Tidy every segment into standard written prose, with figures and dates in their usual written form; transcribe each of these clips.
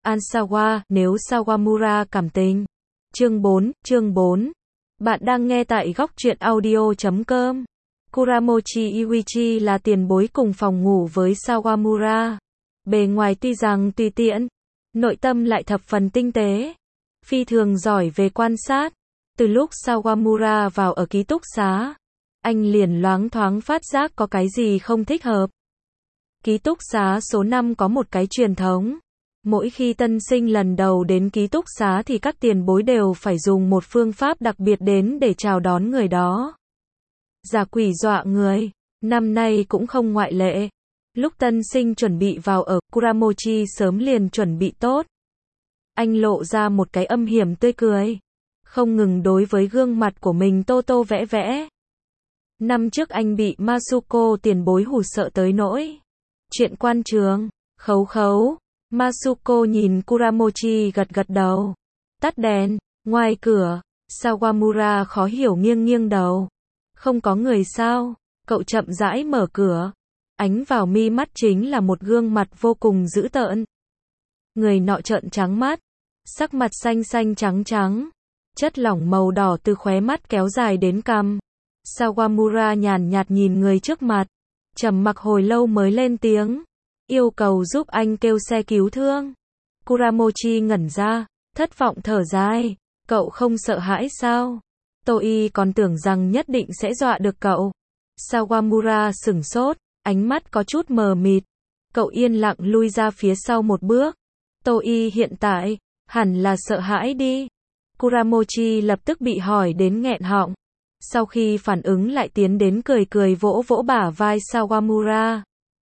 Ansawa, nếu Sawamura cảm tình. Chương 4. Bạn đang nghe tại góc truyện audio.com. Kuramochi Iwaichi là tiền bối cùng phòng ngủ với Sawamura. Bề ngoài tuy rằng tùy tiện, nội tâm lại thập phần tinh tế, phi thường giỏi về quan sát. Từ lúc Sawamura vào ở ký túc xá, anh liền loáng thoáng phát giác có cái gì không thích hợp. Ký túc xá số 5 có một cái truyền thống. Mỗi khi tân sinh lần đầu đến ký túc xá thì các tiền bối đều phải dùng một phương pháp đặc biệt đến để chào đón người đó. Giả quỷ dọa người, năm nay cũng không ngoại lệ. Lúc tân sinh chuẩn bị vào ở, Kuramochi sớm liền chuẩn bị tốt. Anh lộ ra một cái âm hiểm tươi cười, không ngừng đối với gương mặt của mình tô tô vẽ vẽ. Năm trước anh bị Masuko tiền bối hù sợ tới nỗi chuyện quan trường, khấu. Masuko nhìn Kuramochi gật gật đầu. Tắt đèn, ngoài cửa, Sawamura khó hiểu nghiêng đầu. Không có người sao? Cậu chậm rãi mở cửa. Ánh vào mi mắt chính là một gương mặt vô cùng dữ tợn. Người nọ trợn trắng mắt, sắc mặt xanh trắng. Chất lỏng màu đỏ từ khóe mắt kéo dài đến cằm. Sawamura nhàn nhạt nhìn người trước mặt, trầm mặc hồi lâu mới lên tiếng, yêu cầu giúp anh kêu xe cứu thương. Kuramochi ngẩn ra, thất vọng thở dài, cậu không sợ hãi sao? Tôi còn tưởng rằng nhất định sẽ dọa được cậu. Sawamura sửng sốt, ánh mắt có chút mờ mịt. Cậu yên lặng lui ra phía sau một bước. Tôi hiện tại, hẳn là sợ hãi đi. Kuramochi lập tức bị hỏi đến nghẹn họng. Sau khi phản ứng lại tiến đến cười vỗ bả vai Sawamura.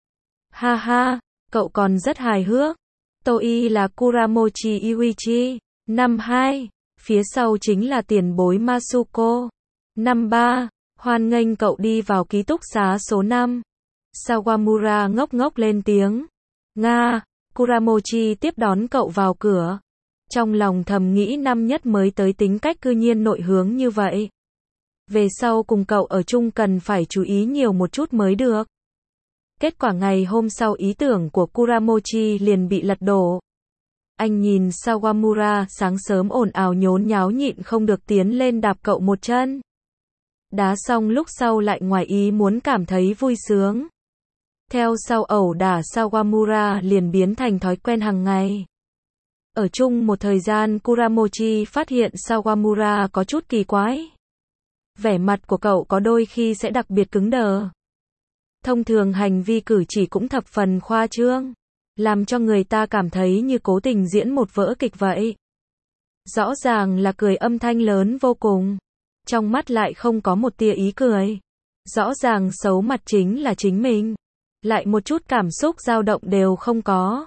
Ha, cậu còn rất hài hước. Tôi là Kuramochi Iwaichi. Năm 2, phía sau chính là tiền bối Masuko. Năm 3, hoan nghênh cậu đi vào ký túc xá số 5. Sawamura ngốc lên tiếng. Nga, Kuramochi tiếp đón cậu vào cửa. Trong lòng thầm nghĩ năm nhất mới tới tính cách cư nhiên nội hướng như vậy. Về sau cùng cậu ở chung cần phải chú ý nhiều một chút mới được. Kết quả ngày hôm sau ý tưởng của Kuramochi liền bị lật đổ. Anh nhìn Sawamura sáng sớm ồn ào nhốn nháo nhịn không được tiến lên đạp cậu một chân. Đá xong lúc sau lại ngoài ý muốn cảm thấy vui sướng. Theo sau ẩu đả Sawamura liền biến thành thói quen hàng ngày. Ở chung một thời gian Kuramochi phát hiện Sawamura có chút kỳ quái. Vẻ mặt của cậu có đôi khi sẽ đặc biệt cứng đờ. Thông thường hành vi cử chỉ cũng thập phần khoa trương, làm cho người ta cảm thấy như cố tình diễn một vở kịch vậy. Rõ ràng là cười âm thanh lớn vô cùng, trong mắt lại không có một tia ý cười. Rõ ràng xấu mặt chính là chính mình, lại một chút cảm xúc dao động đều không có.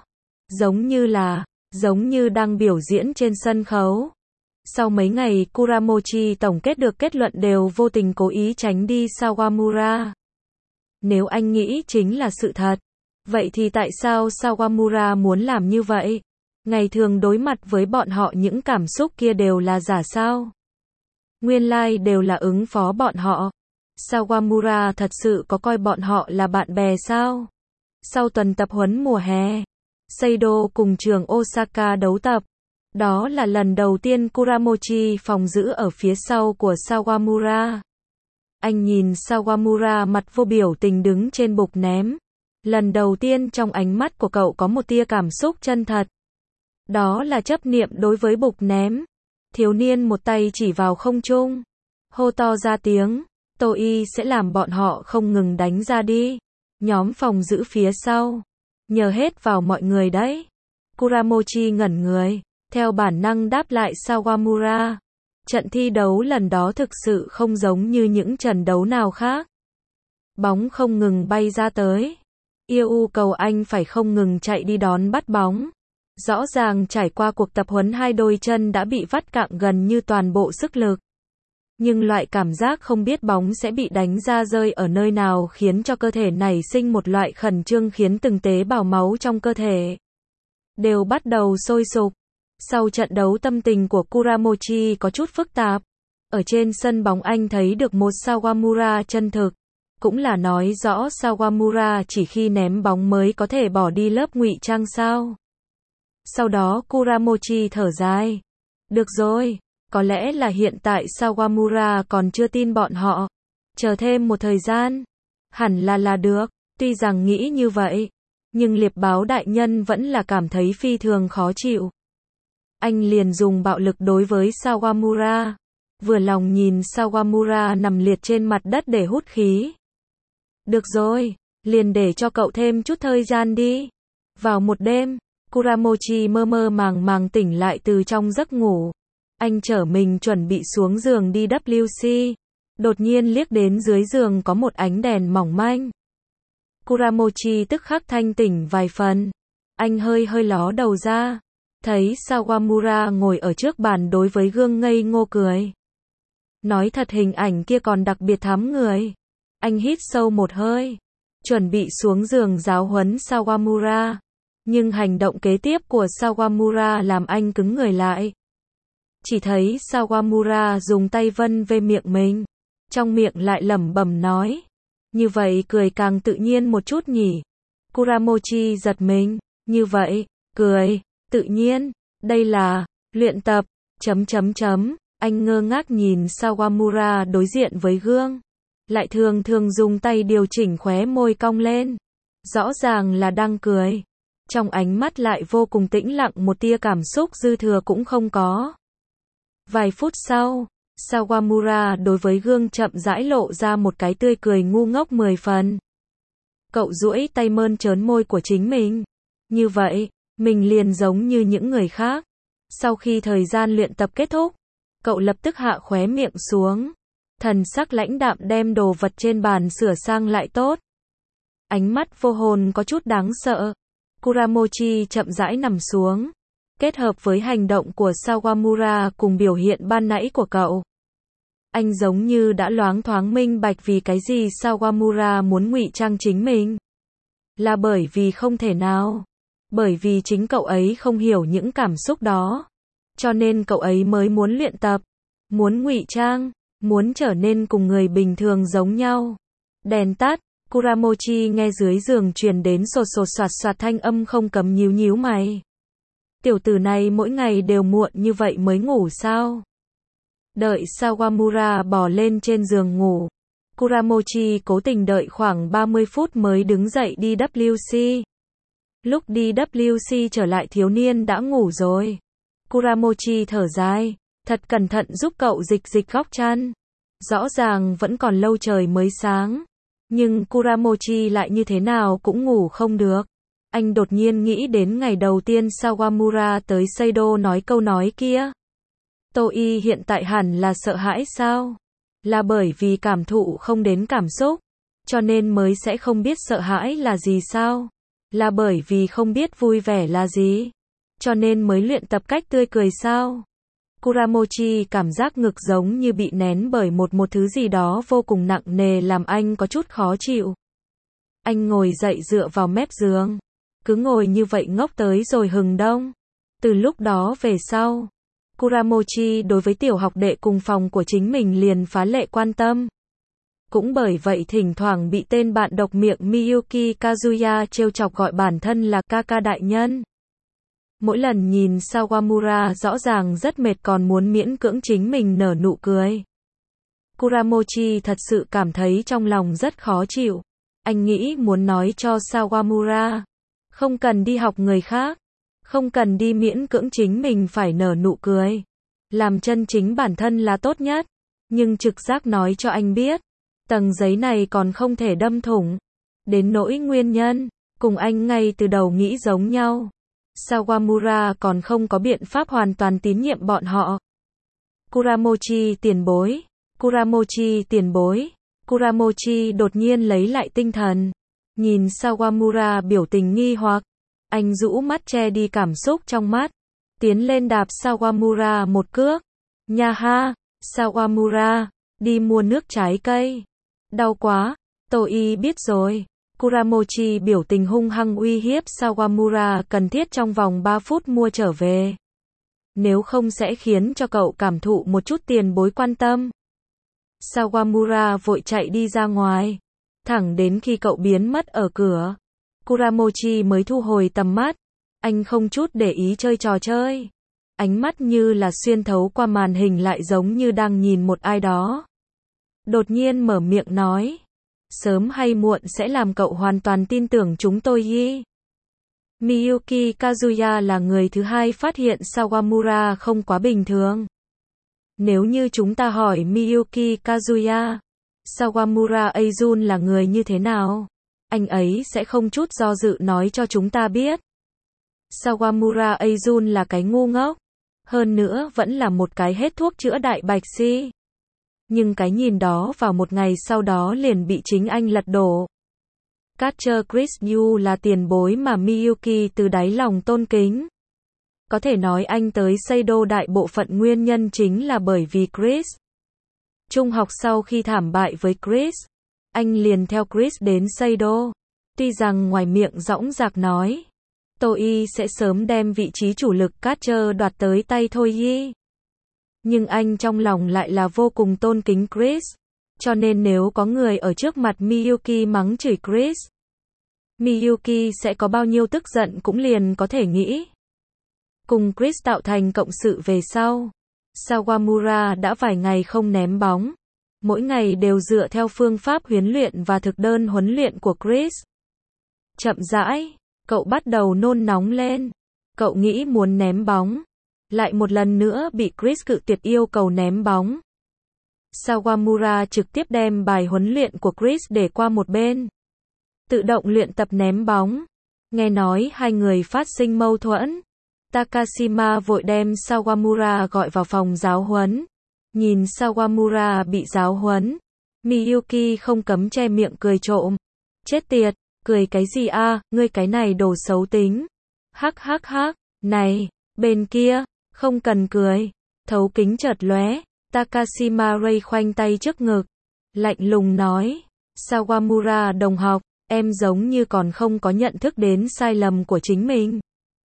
Giống như đang biểu diễn trên sân khấu. Sau mấy ngày Kuramochi tổng kết được kết luận đều vô tình cố ý tránh đi Sawamura. Nếu anh nghĩ chính là sự thật, vậy thì tại sao Sawamura muốn làm như vậy? Ngày thường đối mặt với bọn họ những cảm xúc kia đều là giả sao? Nguyên lai đều là ứng phó bọn họ. Sawamura thật sự có coi bọn họ là bạn bè sao? Sau tuần tập huấn mùa hè, Seido cùng trường Osaka đấu tập. Đó là lần đầu tiên Kuramochi phòng giữ ở phía sau của Sawamura. Anh nhìn Sawamura mặt vô biểu tình đứng trên bục ném. Lần đầu tiên trong ánh mắt của cậu có một tia cảm xúc chân thật. Đó là chấp niệm đối với bục ném. Thiếu niên một tay chỉ vào không trung, hô to ra tiếng, tôi sẽ làm bọn họ không ngừng đánh ra đi. Nhóm phòng giữ phía sau, nhờ hết vào mọi người đấy. Kuramochi ngẩn người, theo bản năng đáp lại Sawamura. Trận thi đấu lần đó thực sự không giống như những trận đấu nào khác. Bóng không ngừng bay ra tới. Yêu cầu anh phải không ngừng chạy đi đón bắt bóng. Rõ ràng trải qua cuộc tập huấn hai đôi chân đã bị vắt cạn gần như toàn bộ sức lực. Nhưng loại cảm giác không biết bóng sẽ bị đánh ra rơi ở nơi nào khiến cho cơ thể nảy sinh một loại khẩn trương khiến từng tế bào máu trong cơ thể đều bắt đầu sôi sục. Sau trận đấu tâm tình của Kuramochi có chút phức tạp. Ở trên sân bóng anh thấy được một Sawamura chân thực. Cũng là nói rõ Sawamura chỉ khi ném bóng mới có thể bỏ đi lớp ngụy trang sao. Sau đó Kuramochi thở dài. Được rồi, có lẽ là hiện tại Sawamura còn chưa tin bọn họ. Chờ thêm một thời gian. Hẳn là được. Tuy rằng nghĩ như vậy, nhưng liệp báo đại nhân vẫn là cảm thấy phi thường khó chịu. Anh liền dùng bạo lực đối với Sawamura. Vừa lòng nhìn Sawamura nằm liệt trên mặt đất để hút khí. Được rồi, liền để cho cậu thêm chút thời gian đi. Vào một đêm, Kuramochi mơ mơ màng màng tỉnh lại từ trong giấc ngủ. Anh trở mình chuẩn bị xuống giường đi WC. Đột nhiên liếc đến dưới giường có một ánh đèn mỏng manh. Kuramochi tức khắc thanh tỉnh vài phần. Anh hơi ló đầu ra. Thấy Sawamura ngồi ở trước bàn đối với gương ngây ngô cười. Nói thật hình ảnh kia còn đặc biệt thắm người. Anh hít sâu một hơi. Chuẩn bị xuống giường giáo huấn Sawamura. Nhưng hành động kế tiếp của Sawamura làm anh cứng người lại. Chỉ thấy Sawamura dùng tay vân về miệng mình. Trong miệng lại lẩm bẩm nói. Như vậy cười càng tự nhiên một chút nhỉ. Kuramochi giật mình. Như vậy, cười, tự nhiên, đây là, luyện tập, ... Anh ngơ ngác nhìn Sawamura đối diện với gương. Lại thường dùng tay điều chỉnh khóe môi cong lên. Rõ ràng là đang cười. Trong ánh mắt lại vô cùng tĩnh lặng, một tia cảm xúc dư thừa cũng không có. Vài phút sau, Sawamura đối với gương chậm rãi lộ ra một cái tươi cười ngu ngốc 10 phần. Cậu duỗi tay mơn trớn môi của chính mình. Như vậy, mình liền giống như những người khác. Sau khi thời gian luyện tập kết thúc, cậu lập tức hạ khóe miệng xuống. Thần sắc lãnh đạm đem đồ vật trên bàn sửa sang lại tốt. Ánh mắt vô hồn có chút đáng sợ. Kuramochi chậm rãi nằm xuống. Kết hợp với hành động của Sawamura cùng biểu hiện ban nãy của cậu. Anh giống như đã loáng thoáng minh bạch vì cái gì Sawamura muốn ngụy trang chính mình. Là bởi vì không thể nào. Bởi vì chính cậu ấy không hiểu những cảm xúc đó. Cho nên cậu ấy mới muốn luyện tập. Muốn ngụy trang. Muốn trở nên cùng người bình thường giống nhau. Đèn tắt. Kuramochi nghe dưới giường truyền đến sột soạt soạt thanh âm không cấm nhíu mày. Tiểu tử này mỗi ngày đều muộn như vậy mới ngủ sao? Đợi Sawamura bò lên trên giường ngủ. Kuramochi cố tình đợi khoảng 30 phút mới đứng dậy đi WC. Lúc đi WC trở lại thiếu niên đã ngủ rồi. Kuramochi thở dài, thật cẩn thận giúp cậu dịch góc chăn. Rõ ràng vẫn còn lâu trời mới sáng. Nhưng Kuramochi lại như thế nào cũng ngủ không được. Anh đột nhiên nghĩ đến ngày đầu tiên Sawamura tới Seido nói câu nói kia. Toi hiện tại hẳn là sợ hãi sao? Là bởi vì cảm thụ không đến cảm xúc, cho nên mới sẽ không biết sợ hãi là gì sao? Là bởi vì không biết vui vẻ là gì, cho nên mới luyện tập cách tươi cười sao? Kuramochi cảm giác ngực giống như bị nén bởi một thứ gì đó vô cùng nặng nề làm anh có chút khó chịu. Anh ngồi dậy dựa vào mép giường. Cứ ngồi như vậy ngốc tới rồi hừng đông. Từ lúc đó về sau, Kuramochi đối với tiểu học đệ cùng phòng của chính mình liền phá lệ quan tâm. Cũng bởi vậy thỉnh thoảng bị tên bạn độc miệng Miyuki Kazuya trêu chọc gọi bản thân là Kaka đại nhân. Mỗi lần nhìn Sawamura rõ ràng rất mệt còn muốn miễn cưỡng chính mình nở nụ cười. Kuramochi thật sự cảm thấy trong lòng rất khó chịu. Anh nghĩ muốn nói cho Sawamura, không cần đi học người khác, không cần đi miễn cưỡng chính mình phải nở nụ cười. Làm chân chính bản thân là tốt nhất. Nhưng trực giác nói cho anh biết, tầng giấy này còn không thể đâm thủng. Đến nỗi nguyên nhân, cùng anh ngay từ đầu nghĩ giống nhau. Sawamura còn không có biện pháp hoàn toàn tín nhiệm bọn họ. Kuramochi tiền bối, Kuramochi tiền bối. Kuramochi đột nhiên lấy lại tinh thần. Nhìn Sawamura biểu tình nghi hoặc. Anh rũ mắt che đi cảm xúc trong mắt. Tiến lên đạp Sawamura một cước. Nha ha, Sawamura, đi mua nước trái cây. Đau quá, Toi biết rồi. Kuramochi biểu tình hung hăng uy hiếp Sawamura cần thiết trong vòng 3 phút mua trở về. Nếu không sẽ khiến cho cậu cảm thụ một chút tiền bối quan tâm. Sawamura vội chạy đi ra ngoài. Thẳng đến khi cậu biến mất ở cửa, Kuramochi mới thu hồi tầm mắt. Anh không chút để ý chơi trò chơi. Ánh mắt như là xuyên thấu qua màn hình lại giống như đang nhìn một ai đó. Đột nhiên mở miệng nói. Sớm hay muộn sẽ làm cậu hoàn toàn tin tưởng chúng tôi y. Miyuki Kazuya là người thứ hai phát hiện Sawamura không quá bình thường. Nếu như chúng ta hỏi Miyuki Kazuya, Sawamura Eijun là người như thế nào? Anh ấy sẽ không chút do dự nói cho chúng ta biết. Sawamura Eijun là cái ngu ngốc. Hơn nữa vẫn là một cái hết thuốc chữa đại bạch si. Nhưng cái nhìn đó vào một ngày sau đó liền bị chính anh lật đổ. Catcher Chris Yu là tiền bối mà Miyuki từ đáy lòng tôn kính. Có thể nói anh tới Seido đại bộ phận nguyên nhân chính là bởi vì Chris. Trung học sau khi thảm bại với Chris, anh liền theo Chris đến Seido. Tuy rằng ngoài miệng dõng dạc nói, Toi sẽ sớm đem vị trí chủ lực catcher đoạt tới tay thôi. Nhưng anh trong lòng lại là vô cùng tôn kính Chris. Cho nên nếu có người ở trước mặt Miyuki mắng chửi Chris, Miyuki sẽ có bao nhiêu tức giận cũng liền có thể nghĩ. Cùng Chris tạo thành cộng sự về sau, Sawamura đã vài ngày không ném bóng. Mỗi ngày đều dựa theo phương pháp huấn luyện và thực đơn huấn luyện của Chris. Chậm rãi, cậu bắt đầu nôn nóng lên. Cậu nghĩ muốn ném bóng. Lại một lần nữa bị Chris cự tuyệt yêu cầu ném bóng. Sawamura trực tiếp đem bài huấn luyện của Chris để qua một bên. Tự động luyện tập ném bóng. Nghe nói hai người phát sinh mâu thuẫn. Takashima vội đem Sawamura gọi vào phòng giáo huấn. Nhìn Sawamura bị giáo huấn, Miyuki không cấm che miệng cười trộm. Chết tiệt, cười cái gì a, ngươi cái này đồ xấu tính. Hắc hắc hắc, này, bên kia, không cần cười. Thấu kính chợt lóe, Takashima Ray khoanh tay trước ngực, lạnh lùng nói, Sawamura đồng học, em giống như còn không có nhận thức đến sai lầm của chính mình.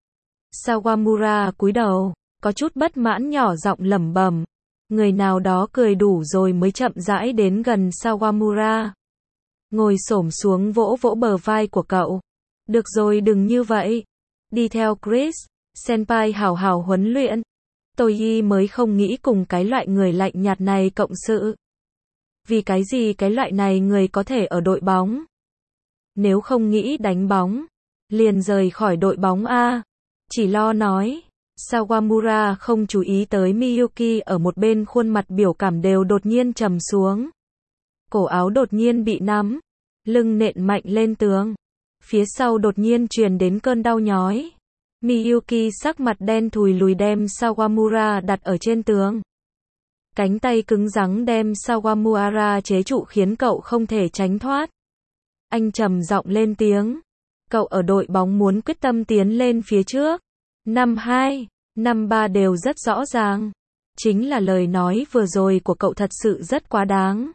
Sawamura cúi đầu, có chút bất mãn nhỏ giọng lẩm bẩm. Người nào đó cười đủ rồi mới chậm rãi đến gần Sawamura. Ngồi xổm xuống vỗ vỗ bờ vai của cậu. Được rồi, đừng như vậy. Đi theo Chris, senpai hảo hảo huấn luyện. Tôi mới không nghĩ cùng cái loại người lạnh nhạt này cộng sự. Vì cái gì cái loại này người có thể ở đội bóng? Nếu không nghĩ đánh bóng, liền rời khỏi đội bóng a. Chỉ lo nói. Sawamura không chú ý tới Miyuki ở một bên, khuôn mặt biểu cảm đều đột nhiên trầm xuống. Cổ áo đột nhiên bị nắm, lưng nện mạnh lên tường. Phía sau đột nhiên truyền đến cơn đau nhói. Miyuki sắc mặt đen thùi lùi đem Sawamura đặt ở trên tường. Cánh tay cứng rắn đem Sawamura chế trụ khiến cậu không thể tránh thoát. Anh trầm giọng lên tiếng. Cậu ở đội bóng muốn quyết tâm tiến lên phía trước. Năm 2, năm 3 đều rất rõ ràng. Chính là lời nói vừa rồi của cậu thật sự rất quá đáng.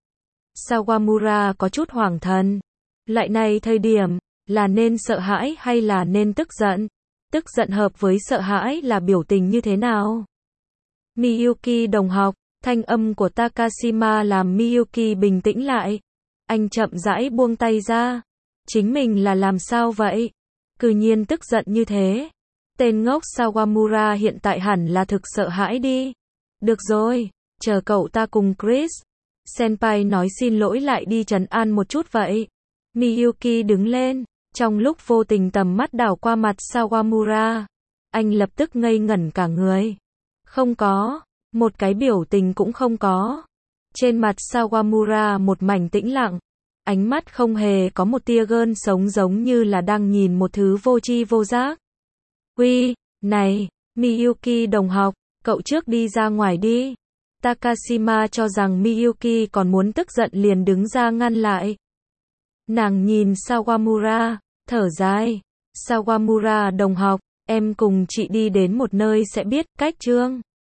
Sawamura có chút hoảng thần. Lại này thời điểm, là nên sợ hãi hay là nên tức giận? Tức giận hợp với sợ hãi là biểu tình như thế nào? Miyuki đồng học, thanh âm của Takashima làm Miyuki bình tĩnh lại. Anh chậm rãi buông tay ra. Chính mình là làm sao vậy? Cư nhiên tức giận như thế. Tên ngốc Sawamura hiện tại hẳn là thực sợ hãi đi. Được rồi, chờ cậu ta cùng Chris senpai nói xin lỗi lại đi trấn an một chút vậy. Miyuki đứng lên, trong lúc vô tình tầm mắt đảo qua mặt Sawamura. Anh lập tức ngây ngẩn cả người. Không có, một cái biểu tình cũng không có. Trên mặt Sawamura một mảnh tĩnh lặng. Ánh mắt không hề có một tia gợn sống, giống như là đang nhìn một thứ vô tri vô giác. Uy, này, Miyuki đồng học, cậu trước đi ra ngoài đi. Takashima cho rằng Miyuki còn muốn tức giận liền đứng ra ngăn lại. Nàng nhìn Sawamura, thở dài. Sawamura đồng học, em cùng chị đi đến một nơi sẽ biết, cách chương.